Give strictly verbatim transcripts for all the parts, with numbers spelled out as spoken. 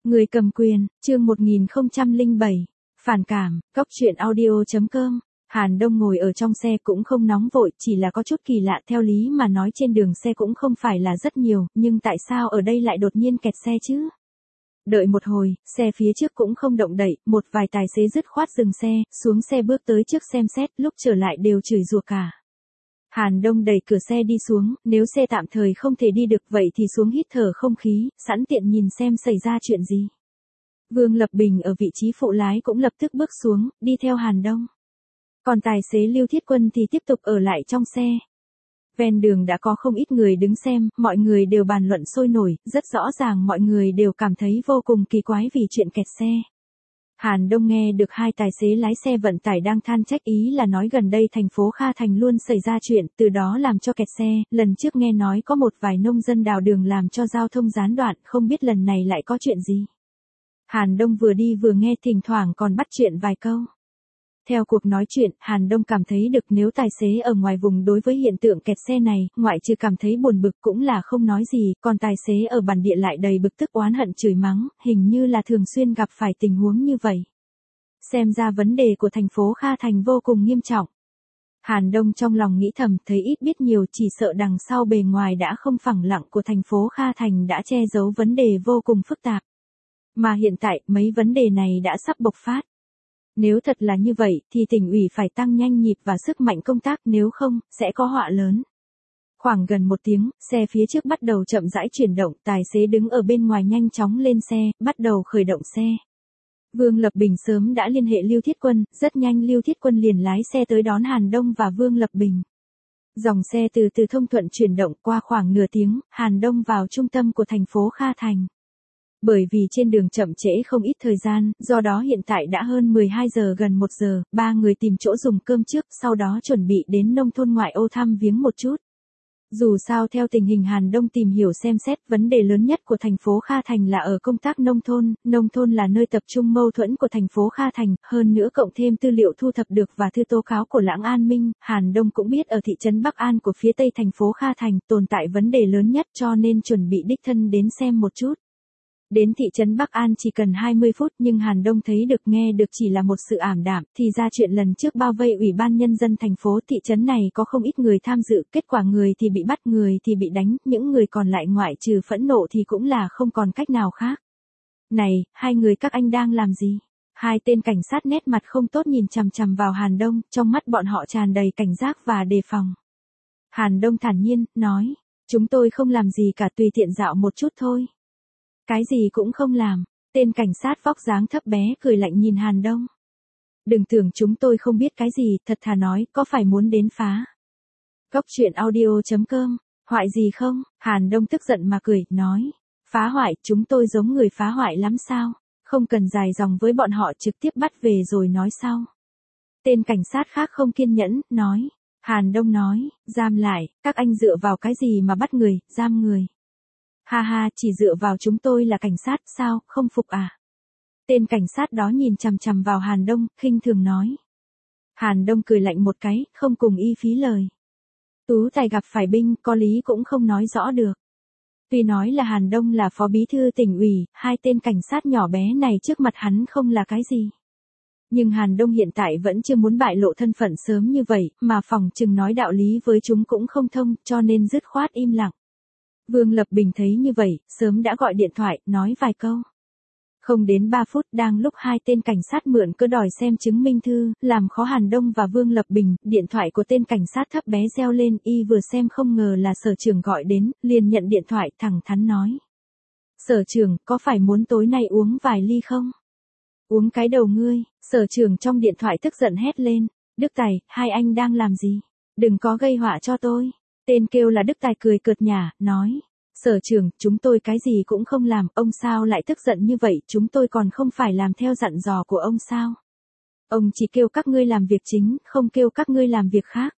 Người cầm quyền, chương một nghìn không trăm lẻ bảy. Phản cảm, cóc truyện audio chấm com. Hàn Đông ngồi ở trong xe cũng không nóng vội, chỉ là có chút kỳ lạ, theo lý mà nói trên đường xe cũng không phải là rất nhiều, nhưng tại sao ở đây lại đột nhiên kẹt xe chứ? Đợi một hồi, xe phía trước cũng không động đậy, một vài tài xế dứt khoát dừng xe, xuống xe bước tới trước xem xét, lúc trở lại đều chửi rủa cả. Hàn Đông đẩy cửa xe đi xuống, nếu xe tạm thời không thể đi được vậy thì xuống hít thở không khí, sẵn tiện nhìn xem xảy ra chuyện gì. Vương Lập Bình ở vị trí phụ lái cũng lập tức bước xuống, đi theo Hàn Đông. Còn tài xế Lưu Thiết Quân thì tiếp tục ở lại trong xe. Ven đường đã có không ít người đứng xem, mọi người đều bàn luận sôi nổi, rất rõ ràng mọi người đều cảm thấy vô cùng kỳ quái vì chuyện kẹt xe. Hàn Đông nghe được hai tài xế lái xe vận tải đang than trách, ý là nói gần đây thành phố Kha Thành luôn xảy ra chuyện, từ đó làm cho kẹt xe, lần trước nghe nói có một vài nông dân đào đường làm cho giao thông gián đoạn, không biết lần này lại có chuyện gì. Hàn Đông vừa đi vừa nghe, thỉnh thoảng còn bắt chuyện vài câu. Theo cuộc nói chuyện, Hàn Đông cảm thấy được nếu tài xế ở ngoài vùng đối với hiện tượng kẹt xe này, ngoại trừ cảm thấy buồn bực cũng là không nói gì, còn tài xế ở bản địa lại đầy bực tức oán hận chửi mắng, hình như là thường xuyên gặp phải tình huống như vậy. Xem ra vấn đề của thành phố Kha Thành vô cùng nghiêm trọng. Hàn Đông trong lòng nghĩ thầm, thấy ít biết nhiều, chỉ sợ đằng sau bề ngoài đã không phẳng lặng của thành phố Kha Thành đã che giấu vấn đề vô cùng phức tạp. Mà hiện tại, mấy vấn đề này đã sắp bộc phát. Nếu thật là như vậy, thì tỉnh ủy phải tăng nhanh nhịp và sức mạnh công tác, nếu không, sẽ có họa lớn. Khoảng gần một tiếng, xe phía trước bắt đầu chậm rãi chuyển động, tài xế đứng ở bên ngoài nhanh chóng lên xe, bắt đầu khởi động xe. Vương Lập Bình sớm đã liên hệ Lưu Thiết Quân, rất nhanh Lưu Thiết Quân liền lái xe tới đón Hàn Đông và Vương Lập Bình. Dòng xe từ từ thông thuận chuyển động, qua khoảng nửa tiếng, Hàn Đông vào trung tâm của thành phố Kha Thành. Bởi vì trên đường chậm trễ không ít thời gian, do đó hiện tại đã hơn mười hai giờ, gần một giờ, ba người tìm chỗ dùng cơm trước, sau đó chuẩn bị đến nông thôn ngoại ô thăm viếng một chút. Dù sao theo tình hình Hàn Đông tìm hiểu xem xét, vấn đề lớn nhất của thành phố Kha Thành là ở công tác nông thôn, nông thôn là nơi tập trung mâu thuẫn của thành phố Kha Thành, hơn nữa cộng thêm tư liệu thu thập được và thư tố cáo của Lãng An Minh, Hàn Đông cũng biết ở thị trấn Bắc An của phía tây thành phố Kha Thành tồn tại vấn đề lớn nhất, cho nên chuẩn bị đích thân đến xem một chút. Đến thị trấn Bắc An chỉ cần hai mươi phút, nhưng Hàn Đông thấy được nghe được chỉ là một sự ảm đạm, thì ra chuyện lần trước bao vây ủy ban nhân dân thành phố, thị trấn này có không ít người tham dự, kết quả người thì bị bắt, người thì bị đánh, những người còn lại ngoại trừ phẫn nộ thì cũng là không còn cách nào khác. Này, hai người các anh đang làm gì? Hai tên cảnh sát nét mặt không tốt nhìn chằm chằm vào Hàn Đông, trong mắt bọn họ tràn đầy cảnh giác và đề phòng. Hàn Đông thản nhiên, nói, chúng tôi không làm gì cả, tùy tiện dạo một chút thôi. Cái gì cũng không làm, tên cảnh sát vóc dáng thấp bé cười lạnh nhìn Hàn Đông. Đừng tưởng chúng tôi không biết cái gì, thật thà nói, có phải muốn đến phá? Cóc truyện audio chấm com, hoại gì không? Hàn Đông tức giận mà cười, nói, phá hoại, chúng tôi giống người phá hoại lắm sao? Không cần dài dòng với bọn họ, trực tiếp bắt về rồi nói sau. Tên cảnh sát khác không kiên nhẫn, nói. Hàn Đông nói, giam lại, các anh dựa vào cái gì mà bắt người, giam người? Ha ha, chỉ dựa vào chúng tôi là cảnh sát, sao, không phục à? Tên cảnh sát đó nhìn chằm chằm vào Hàn Đông, khinh thường nói. Hàn Đông cười lạnh một cái, không cùng y phí lời. Tú tài gặp phải binh, có lý cũng không nói rõ được. Tuy nói là Hàn Đông là phó bí thư tỉnh ủy, hai tên cảnh sát nhỏ bé này trước mặt hắn không là cái gì. Nhưng Hàn Đông hiện tại vẫn chưa muốn bại lộ thân phận sớm như vậy, mà phòng chừng nói đạo lý với chúng cũng không thông, cho nên dứt khoát im lặng. Vương Lập Bình thấy như vậy, sớm đã gọi điện thoại, nói vài câu. Không đến ba phút, đang lúc hai tên cảnh sát mượn cớ đòi xem chứng minh thư, làm khó Hàn Đông và Vương Lập Bình, điện thoại của tên cảnh sát thấp bé reo lên, y vừa xem không ngờ là sở trưởng gọi đến, liền nhận điện thoại, thẳng thắn nói. Sở trưởng, có phải muốn tối nay uống vài ly không? Uống cái đầu ngươi, sở trưởng trong điện thoại tức giận hét lên. Đức Tài, hai anh đang làm gì? Đừng có gây họa cho tôi. Tên kêu là Đức Tài cười cợt nhả, nói. Sở trưởng, chúng tôi cái gì cũng không làm, ông sao lại tức giận như vậy, chúng tôi còn không phải làm theo dặn dò của ông sao? Ông chỉ kêu các ngươi làm việc chính, không kêu các ngươi làm việc khác.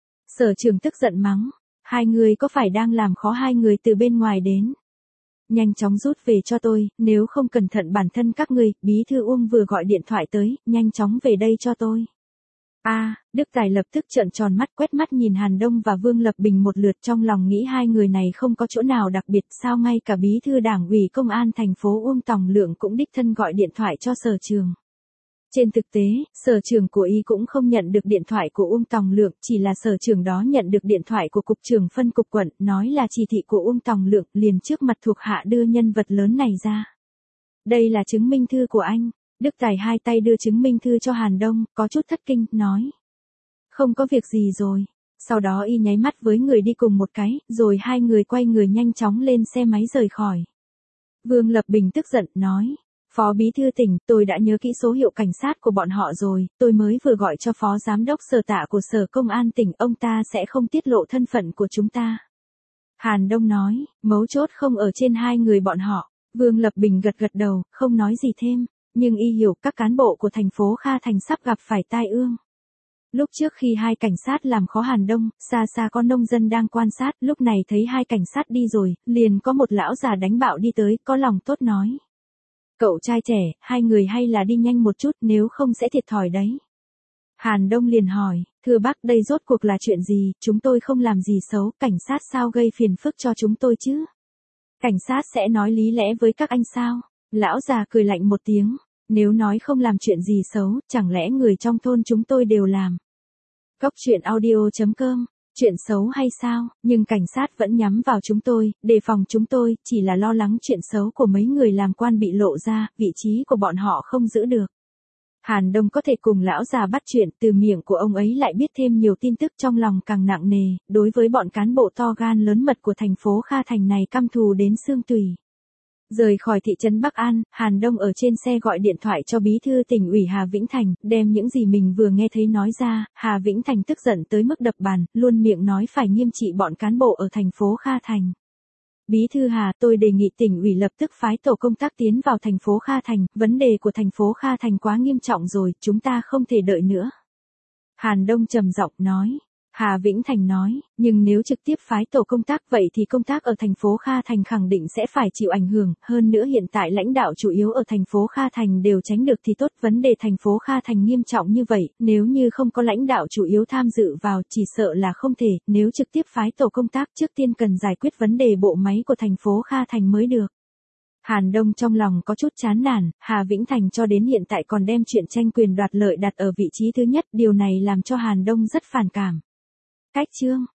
Sở trưởng tức giận mắng. Hai người có phải đang làm khó hai người từ bên ngoài đến? Nhanh chóng rút về cho tôi, nếu không cẩn thận bản thân các ngươi, bí thư Uông vừa gọi điện thoại tới, nhanh chóng về đây cho tôi. A, Đức Tài lập tức trợn tròn mắt quét mắt nhìn Hàn Đông và Vương Lập Bình một lượt trong lòng nghĩ hai người này không có chỗ nào đặc biệt sao ngay cả bí thư đảng ủy công an thành phố Uông Tòng Lượng cũng đích thân gọi điện thoại cho sở trường. Trên thực tế, sở trưởng của y cũng không nhận được điện thoại của Uông Tòng Lượng, chỉ là sở trưởng đó nhận được điện thoại của cục trưởng phân cục quận, nói là chỉ thị của Uông Tòng Lượng, liền trước mặt thuộc hạ đưa nhân vật lớn này ra. Đây là chứng minh thư của anh. Đức Tài hai tay đưa chứng minh thư cho Hàn Đông, có chút thất kinh, nói. Không có việc gì rồi. Sau đó y nháy mắt với người đi cùng một cái, rồi hai người quay người nhanh chóng lên xe máy rời khỏi. Vương Lập Bình tức giận, nói. Phó bí thư tỉnh, tôi đã nhớ kỹ số hiệu cảnh sát của bọn họ rồi, tôi mới vừa gọi cho phó giám đốc sở tạ của sở công an tỉnh, ông ta sẽ không tiết lộ thân phận của chúng ta. Hàn Đông nói, mấu chốt không ở trên hai người bọn họ. Vương Lập Bình gật gật đầu, không nói gì thêm. Nhưng y hiểu các cán bộ của thành phố Kha Thành sắp gặp phải tai ương. Lúc trước khi hai cảnh sát làm khó Hàn Đông, xa xa có nông dân đang quan sát, lúc này thấy hai cảnh sát đi rồi, liền có một lão già đánh bạo đi tới, có lòng tốt nói. Cậu trai trẻ, hai người hay là đi nhanh một chút, nếu không sẽ thiệt thòi đấy. Hàn Đông liền hỏi, thưa bác đây rốt cuộc là chuyện gì, chúng tôi không làm gì xấu, cảnh sát sao gây phiền phức cho chúng tôi chứ? Cảnh sát sẽ nói lý lẽ với các anh sao? Lão già cười lạnh một tiếng, nếu nói không làm chuyện gì xấu, chẳng lẽ người trong thôn chúng tôi đều làm. Cốc truyện audio chấm com, chuyện xấu hay sao, nhưng cảnh sát vẫn nhắm vào chúng tôi, đề phòng chúng tôi, chỉ là lo lắng chuyện xấu của mấy người làm quan bị lộ ra, vị trí của bọn họ không giữ được. Hàn Đông có thể cùng lão già bắt chuyện, từ miệng của ông ấy lại biết thêm nhiều tin tức trong lòng càng nặng nề, đối với bọn cán bộ to gan lớn mật của thành phố Kha Thành này căm thù đến xương tủy. Rời khỏi thị trấn Bắc An, Hàn Đông ở trên xe gọi điện thoại cho bí thư tỉnh ủy Hà Vĩnh Thành, đem những gì mình vừa nghe thấy nói ra, Hà Vĩnh Thành tức giận tới mức đập bàn, luôn miệng nói phải nghiêm trị bọn cán bộ ở thành phố Kha Thành. Bí thư Hà, tôi đề nghị tỉnh ủy lập tức phái tổ công tác tiến vào thành phố Kha Thành, vấn đề của thành phố Kha Thành quá nghiêm trọng rồi, chúng ta không thể đợi nữa. Hàn Đông trầm giọng nói. Hà Vĩnh Thành nói, nhưng nếu trực tiếp phái tổ công tác vậy thì công tác ở thành phố Kha Thành khẳng định sẽ phải chịu ảnh hưởng, hơn nữa hiện tại lãnh đạo chủ yếu ở thành phố Kha Thành đều tránh được thì tốt, vấn đề thành phố Kha Thành nghiêm trọng như vậy, nếu như không có lãnh đạo chủ yếu tham dự vào chỉ sợ là không thể, nếu trực tiếp phái tổ công tác trước tiên cần giải quyết vấn đề bộ máy của thành phố Kha Thành mới được. Hàn Đông trong lòng có chút chán nản, Hà Vĩnh Thành cho đến hiện tại còn đem chuyện tranh quyền đoạt lợi đặt ở vị trí thứ nhất, điều này làm cho Hàn Đông rất phản cảm. Cách chương